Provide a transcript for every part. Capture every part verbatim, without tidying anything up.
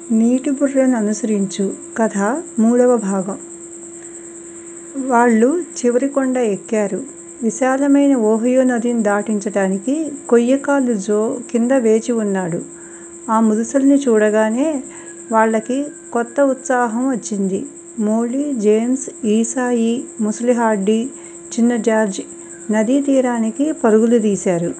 నీటి బుర్రను అనుసరించు కథ మూడవ భాగం. వాళ్ళు చివరి కొండ ఎక్కారు. విశాలమైన ఓహియో నదిని దాటించటానికి కొయ్యకాలు జో కింద వేచి ఉన్నాడు. ఆ ముదుసల్ని చూడగానే వాళ్ళకి కొత్త ఉత్సాహం వచ్చింది. మోలీ, జేమ్స్, ఈసాయి, ముసలి హాడ్డీ, చిన్న జార్జ్ నదీ తీరానికి పరుగులు తీశారు.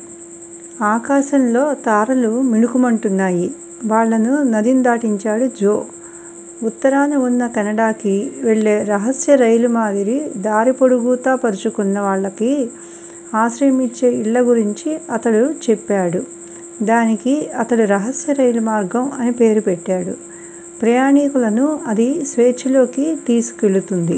ఆకాశంలో తారలు మిణుకుమంటున్నాయి. వాళ్ళను నదిని దాటించాడు జో. ఉత్తరాన ఉన్న కెనడాకి వెళ్ళే రహస్య రైలు మాదిరి దారి పొడుగుతా పరుచుకున్న వాళ్ళకి ఆశ్రయమిచ్చే ఇళ్ళ గురించి అతడు చెప్పాడు. దానికి అతడు రహస్య రైలు మార్గం అని పేరు పెట్టాడు. ప్రయాణీకులను అది స్వేచ్ఛలోకి తీసుకెళుతుంది.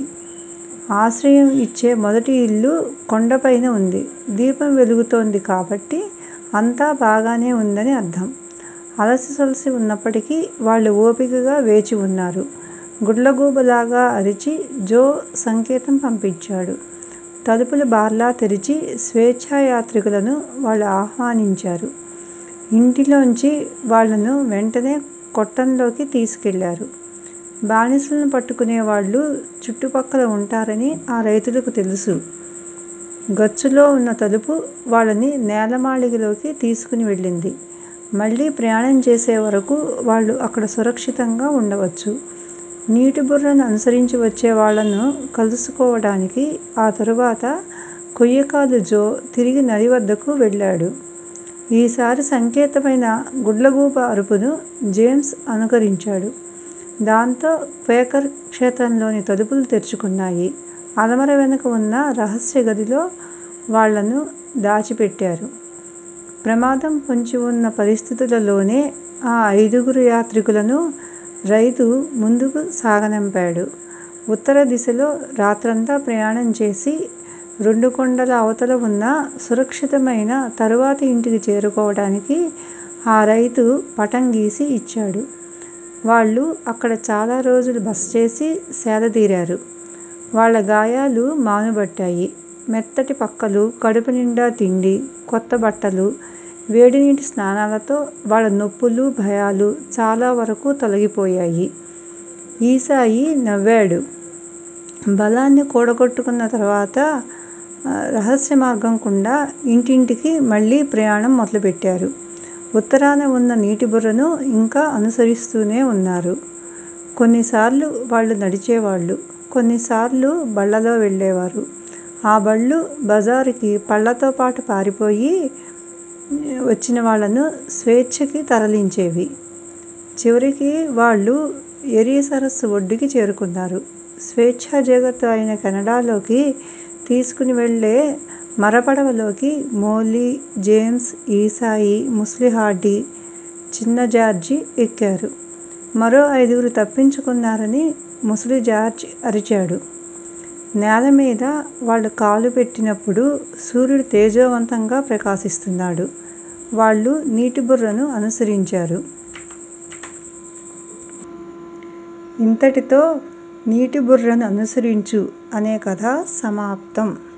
ఆశ్రయం ఇచ్చే మొదటి ఇల్లు కొండపైన ఉంది. దీపం వెలుగుతోంది కాబట్టి అంతా బాగానే ఉందని అర్థం. అలసి సొలసి ఉన్నప్పటికీ వాళ్ళు ఓపికగా వేచి ఉన్నారు. గుడ్లగూబలాగా అరిచి జో సంకేతం పంపించాడు. తలుపులు బార్లా తెరిచి స్వేచ్ఛాయాత్రికులను వాళ్ళు ఆహ్వానించారు. ఇంటిలోంచి వాళ్ళను వెంటనే కొట్టంలోకి తీసుకెళ్ళారు. బానిసలను పట్టుకునే వాళ్ళు చుట్టుపక్కల ఉంటారని ఆ రైతులకు తెలుసు. గచ్చులో ఉన్న తలుపు వాళ్ళని నేలమాళిగలోకి తీసుకుని వెళ్ళింది. మళ్ళీ ప్రయాణం చేసే వరకు వాళ్ళు అక్కడ సురక్షితంగా ఉండవచ్చు. నీటి బుర్రను అనుసరించి వచ్చే వాళ్ళను కలుసుకోవడానికి ఆ తరువాత కొయ్యకాలు జో తిరిగి నది వద్దకు వెళ్ళాడు. ఈసారి సంకేతమైన గుడ్లగూబ అరుపును జేమ్స్ అనుకరించాడు. దాంతో క్వేకర్ క్షేత్రంలోని తలుపులు తెరుచుకున్నాయి. అలమర వెనుక ఉన్న రహస్య గదిలో వాళ్ళను దాచిపెట్టారు. ప్రమాదం పొంచి ఉన్న పరిస్థితులలోనే ఆ ఐదుగురు యాత్రికులను రైతు ముందుకు సాగనంపాడు. ఉత్తర దిశలో రాత్రంతా ప్రయాణం చేసి రెండు కొండల అవతల ఉన్న సురక్షితమైన తరువాతి ఇంటికి చేరుకోవడానికి ఆ రైతు పటం గీసి ఇచ్చాడు. వాళ్ళు అక్కడ చాలా రోజులు బస చేసి సేదతీరారు. వాళ్ళ గాయాలు మానుబట్టాయి. మెత్తటి పక్కలు, కడుపు నిండా తిండి, కొత్త బట్టలు, వేడినీటి స్నానాలతో వాళ్ళ నొప్పులు, భయాలు చాలా వరకు తొలగిపోయాయి. ఈసాయి నవ్వాడు. బలాన్ని కూడగట్టుకున్న తర్వాత రహస్య మార్గం గుండా ఇంటింటికి మళ్ళీ ప్రయాణం మొదలుపెట్టారు. ఉత్తరాన ఉన్న నీటి బుర్రను ఇంకా అనుసరిస్తూనే ఉన్నారు. కొన్నిసార్లు వాళ్ళు నడిచేవాళ్ళు, కొన్నిసార్లు బళ్ళలో వెళ్ళేవారు. ఆ బళ్ళు బజారుకి పళ్ళతో పాటు పారిపోయి వచ్చిన వాళ్ళను స్వేచ్ఛకి తరలించేవి. చివరికి వాళ్ళు ఎరీ సరస్సు ఒడ్డుకి చేరుకున్నారు. స్వేచ్ఛా జగత్తు అయిన కెనడాలోకి తీసుకుని వెళ్ళే మరపడవలోకి మోలీ, జేమ్స్, ఈసాయి, ముసలి హాడ్డీ, చిన్న జార్జి ఎక్కారు. మరో ఐదుగురు తప్పించుకున్నారని ముసలి జార్జ్ అరిచాడు. నేల మీద వాళ్ళు కాలు పెట్టినప్పుడు సూర్యుడు తేజోవంతంగా ప్రకాశిస్తున్నాడు. వాళ్ళు నీటి బుర్రను అనుసరించారు. ఇంతటితో నీటి బుర్రను అనుసరించు అనే కథ సమాప్తం.